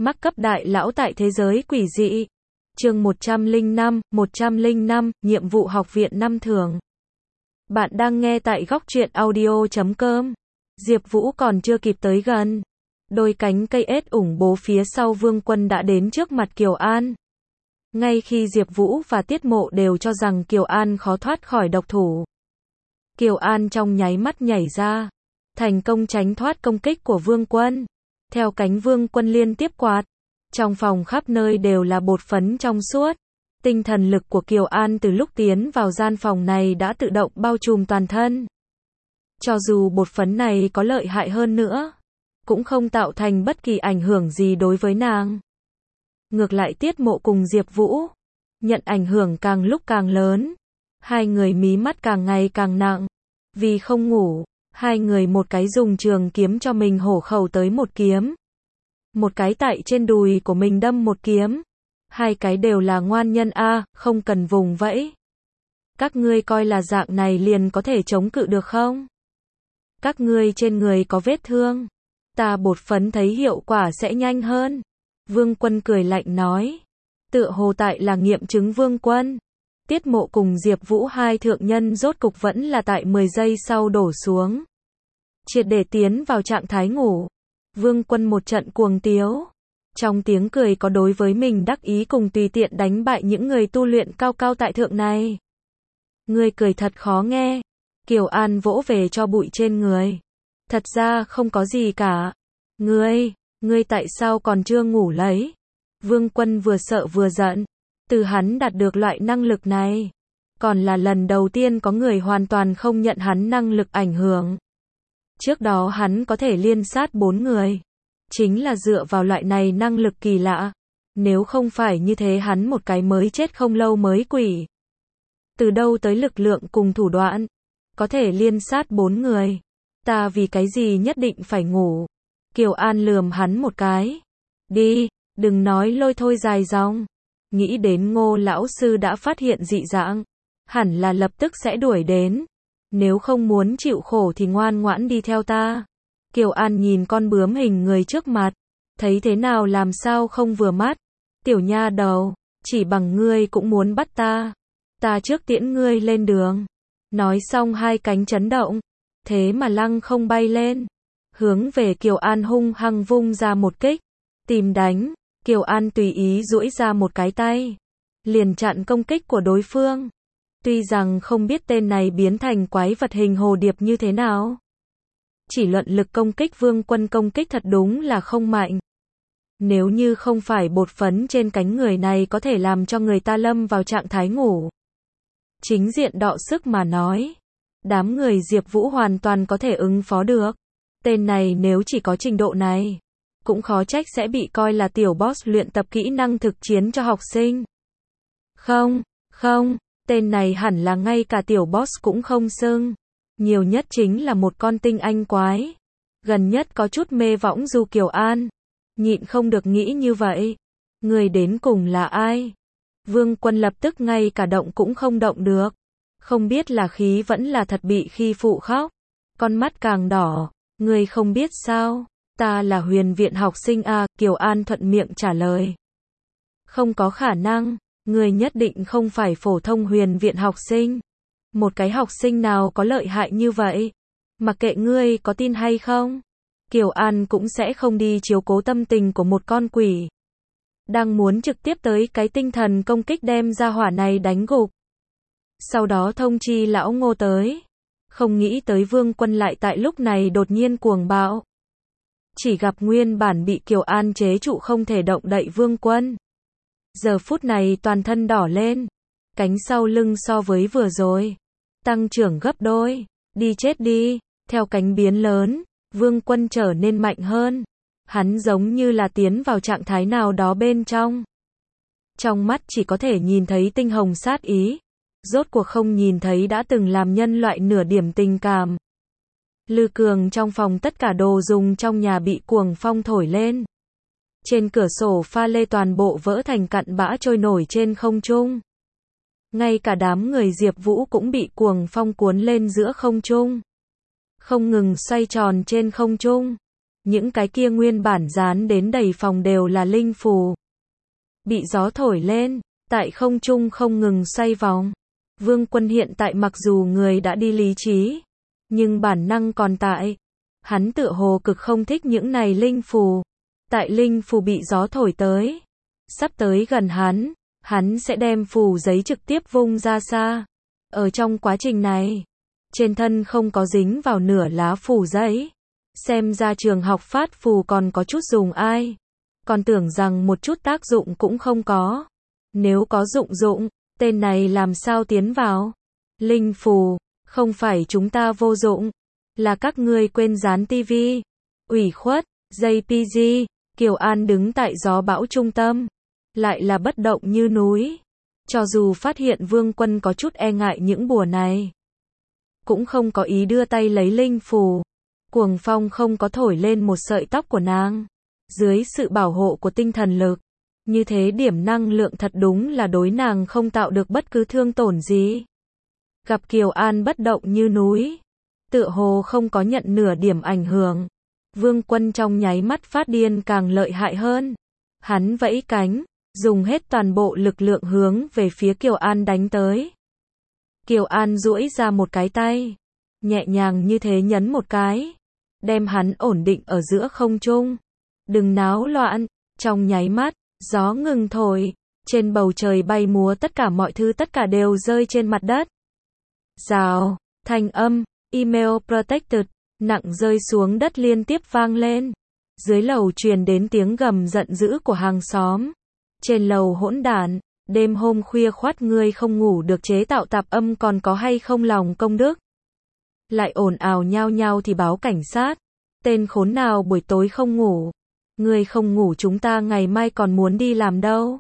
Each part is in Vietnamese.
Mắc cấp đại lão tại thế giới quỷ dị. Chương 105, nhiệm vụ học viện năm thường. Bạn đang nghe tại góc truyện audio.com. Diệp Vũ còn chưa kịp tới gần. Đôi cánh cây ếch ủng bố phía sau Vương Quân đã đến trước mặt Kiều An. Ngay khi Diệp Vũ và Tiết Mộ đều cho rằng Kiều An khó thoát khỏi độc thủ, Kiều An trong nháy mắt nhảy ra, thành công tránh thoát công kích của Vương Quân. Theo cánh Vương Quân liên tiếp quạt, trong phòng khắp nơi đều là bột phấn trong suốt. Tinh thần lực của Kiều An từ lúc tiến vào gian phòng này đã tự động bao trùm toàn thân. Cho dù bột phấn này có lợi hại hơn nữa, cũng không tạo thành bất kỳ ảnh hưởng gì đối với nàng. Ngược lại Tiết Mộ cùng Diệp Vũ, nhận ảnh hưởng càng lúc càng lớn. Hai người mí mắt càng ngày càng nặng. Vì không ngủ, hai người một cái dùng trường kiếm cho mình hổ khẩu tới một kiếm. Một cái tại trên đùi của mình đâm một kiếm. Hai cái đều là ngoan nhân a, không cần vùng vẫy. Các ngươi coi là dạng này liền có thể chống cự được không? Các ngươi trên người có vết thương. Ta bột phấn thấy hiệu quả sẽ nhanh hơn. Vương Quân cười lạnh nói. Tựa hồ tại là nghiệm chứng Vương Quân. Tiết Mộ cùng Diệp Vũ hai thượng nhân rốt cục vẫn là tại 10 giây sau đổ xuống. Triệt để tiến vào trạng thái ngủ. Vương Quân một trận cuồng tiếu. Trong tiếng cười có đối với mình đắc ý cùng tùy tiện đánh bại những người tu luyện cao cao tại thượng này. Ngươi cười thật khó nghe. Kiều An vỗ về cho bụi trên người. Thật ra không có gì cả. Ngươi tại sao còn chưa ngủ lấy? Vương Quân vừa sợ vừa giận. Từ hắn đạt được loại năng lực này, còn là lần đầu tiên có người hoàn toàn không nhận hắn năng lực ảnh hưởng. Trước đó hắn có thể liên sát 4 người. Chính là dựa vào loại này năng lực kỳ lạ. Nếu không phải như thế hắn một cái mới chết không lâu mới quỷ. Từ đâu tới lực lượng cùng thủ đoạn? Có thể liên sát 4 người. Ta vì cái gì nhất định phải ngủ? Kiều An lườm hắn một cái. Đi, đừng nói lôi thôi dài dòng. Nghĩ đến Ngô lão sư đã phát hiện dị dạng, hẳn là lập tức sẽ đuổi đến. Nếu không muốn chịu khổ thì ngoan ngoãn đi theo ta. Kiều An nhìn con bướm hình người trước mặt, thấy thế nào làm sao không vừa mắt. Tiểu nha đầu, chỉ bằng ngươi cũng muốn bắt ta. Ta trước tiễn ngươi lên đường. Nói xong hai cánh chấn động, thế mà lăng không bay lên, hướng về Kiều An hung hăng vung ra một kích, tìm đánh. Kiều An tùy ý duỗi ra một cái tay, liền chặn công kích của đối phương. Tuy rằng không biết tên này biến thành quái vật hình hồ điệp như thế nào, chỉ luận lực công kích Vương Quân công kích thật đúng là không mạnh. Nếu như không phải bột phấn trên cánh người này có thể làm cho người ta lâm vào trạng thái ngủ, chính diện đọ sức mà nói, đám người Diệp Vũ hoàn toàn có thể ứng phó được. Tên này nếu chỉ có trình độ này, cũng khó trách sẽ bị coi là tiểu boss luyện tập kỹ năng thực chiến cho học sinh. Không, tên này hẳn là ngay cả tiểu boss cũng không xưng. Nhiều nhất chính là một con tinh anh quái. Gần nhất có chút mê võng Du Kiều An. Nhịn không được nghĩ như vậy. Người đến cùng là ai? Vương Quân lập tức ngay cả động cũng không động được. Không biết là khí vẫn là thật bị khi phụ khóc. Con mắt càng đỏ. Người không biết sao? Ta là Huyền viện học sinh a, Kiều An thuận miệng trả lời. Không có khả năng, người nhất định không phải phổ thông Huyền viện học sinh. Một cái học sinh nào có lợi hại như vậy? Mặc kệ ngươi có tin hay không, Kiều An cũng sẽ không đi chiếu cố tâm tình của một con quỷ. Đang muốn trực tiếp tới cái tinh thần công kích đem ra hỏa này đánh gục. Sau đó thông chi lão Ngô tới. Không nghĩ tới Vương Quân lại tại lúc này đột nhiên cuồng bạo. Chỉ gặp nguyên bản bị Kiều An chế trụ không thể động đậy Vương Quân. Giờ phút này toàn thân đỏ lên. Cánh sau lưng so với vừa rồi tăng trưởng gấp đôi. Đi chết đi. Theo cánh biến lớn, Vương Quân trở nên mạnh hơn. Hắn giống như là tiến vào trạng thái nào đó bên trong. Trong mắt chỉ có thể nhìn thấy tinh hồng sát ý. Rốt cuộc không nhìn thấy đã từng làm nhân loại nửa điểm tình cảm. Lư cường trong phòng tất cả đồ dùng trong nhà bị cuồng phong thổi lên. Trên cửa sổ pha lê toàn bộ vỡ thành cặn bã trôi nổi trên không trung. Ngay cả đám người Diệp Vũ cũng bị cuồng phong cuốn lên giữa không trung. Không ngừng xoay tròn trên không trung. Những cái kia nguyên bản dán đến đầy phòng đều là linh phù. Bị gió thổi lên, tại không trung không ngừng xoay vòng. Vương Quân hiện tại mặc dù người đã đi lý trí, nhưng bản năng còn tại. Hắn tựa hồ cực không thích những này linh phù. Tại linh phù bị gió thổi tới, sắp tới gần hắn sẽ đem phù giấy trực tiếp vung ra xa. Ở trong quá trình này, trên thân không có dính vào nửa lá phù giấy. Xem ra trường học phát phù còn có chút dùng ai. Còn tưởng rằng một chút tác dụng cũng không có. Nếu có dụng, tên này làm sao tiến vào? Linh phù, không phải chúng ta vô dụng, là các ngươi quên dán tivi. Ủy khuất, JPG, Kiều An đứng tại gió bão trung tâm, lại là bất động như núi. Cho dù phát hiện Vương Quân có chút e ngại những bùa này, cũng không có ý đưa tay lấy linh phù. Cuồng phong không có thổi lên một sợi tóc của nàng. Dưới sự bảo hộ của tinh thần lực, như thế điểm năng lượng thật đúng là đối nàng không tạo được bất cứ thương tổn gì. Gặp Kiều An bất động như núi, tựa hồ không có nhận nửa điểm ảnh hưởng. Vương Quân trong nháy mắt phát điên càng lợi hại hơn. Hắn vẫy cánh, dùng hết toàn bộ lực lượng hướng về phía Kiều An đánh tới. Kiều An duỗi ra một cái tay, nhẹ nhàng như thế nhấn một cái, đem hắn ổn định ở giữa không trung. Đừng náo loạn. Trong nháy mắt, gió ngừng thổi, trên bầu trời bay múa tất cả mọi thứ tất cả đều rơi trên mặt đất. Rào, thanh âm, email protected, nặng rơi xuống đất liên tiếp vang lên. Dưới lầu truyền đến tiếng gầm giận dữ của hàng xóm. Trên lầu hỗn đản, đêm hôm khuya khoắt ngươi không ngủ được chế tạo tạp âm còn có hay không lòng công đức. Lại ồn ào nhao nhao thì báo cảnh sát. Tên khốn nào buổi tối không ngủ. Ngươi không ngủ chúng ta ngày mai còn muốn đi làm đâu.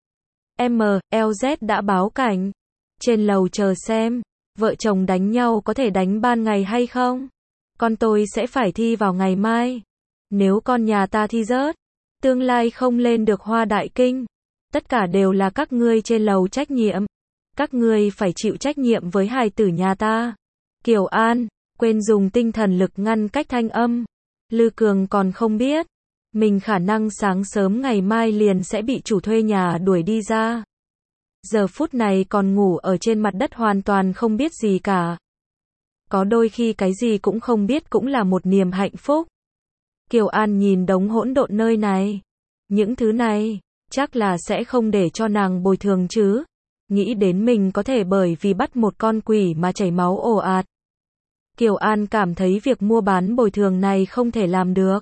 MLZ đã báo cảnh. Trên lầu chờ xem, vợ chồng đánh nhau có thể đánh ban ngày hay không? Con tôi sẽ phải thi vào ngày mai. Nếu con nhà ta thi rớt, tương lai không lên được Hoa Đại Kinh. Tất cả đều là các ngươi trên lầu trách nhiệm. Các ngươi phải chịu trách nhiệm với hài tử nhà ta. Kiều An, quên dùng tinh thần lực ngăn cách thanh âm. Lư Cường còn không biết, mình khả năng sáng sớm ngày mai liền sẽ bị chủ thuê nhà đuổi đi ra. Giờ phút này còn ngủ ở trên mặt đất hoàn toàn không biết gì cả. Có đôi khi cái gì cũng không biết cũng là một niềm hạnh phúc. Kiều An nhìn đống hỗn độn nơi này. Những thứ này, chắc là sẽ không để cho nàng bồi thường chứ. Nghĩ đến mình có thể bởi vì bắt một con quỷ mà chảy máu ồ ạt. Kiều An cảm thấy việc mua bán bồi thường này không thể làm được.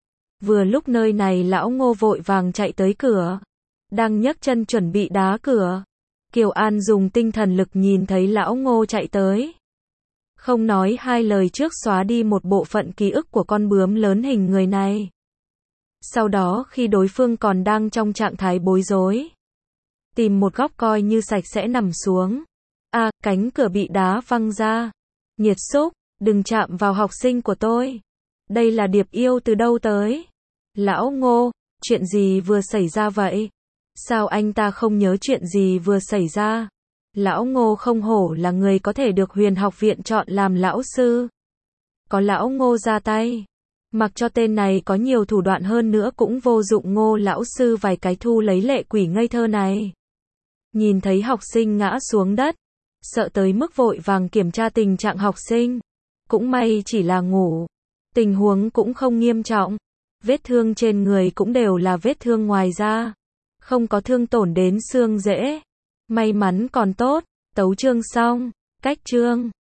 Vừa lúc nơi này lão Ngô vội vàng chạy tới cửa. Đang nhấc chân chuẩn bị đá cửa. Kiều An dùng tinh thần lực nhìn thấy lão Ngô chạy tới. Không nói hai lời trước xóa đi một bộ phận ký ức của con bướm lớn hình người này. Sau đó khi đối phương còn đang trong trạng thái bối rối, tìm một góc coi như sạch sẽ nằm xuống. Cánh cửa bị đá văng ra. Nhiệt xúc, đừng chạm vào học sinh của tôi. Đây là Điệp Yêu từ đâu tới? Lão Ngô, chuyện gì vừa xảy ra vậy? Sao anh ta không nhớ chuyện gì vừa xảy ra? Lão Ngô không hổ là người có thể được Huyền Học Viện chọn làm lão sư. Có lão Ngô ra tay, mặc cho tên này có nhiều thủ đoạn hơn nữa cũng vô dụng. Ngô lão sư vài cái thu lấy lệ quỷ ngây thơ này. Nhìn thấy học sinh ngã xuống đất, sợ tới mức vội vàng kiểm tra tình trạng học sinh. Cũng may chỉ là ngủ, tình huống cũng không nghiêm trọng. Vết thương trên người cũng đều là vết thương ngoài da, không có thương tổn đến xương rễ. May mắn còn tốt. Tấu chương xong. Cách chương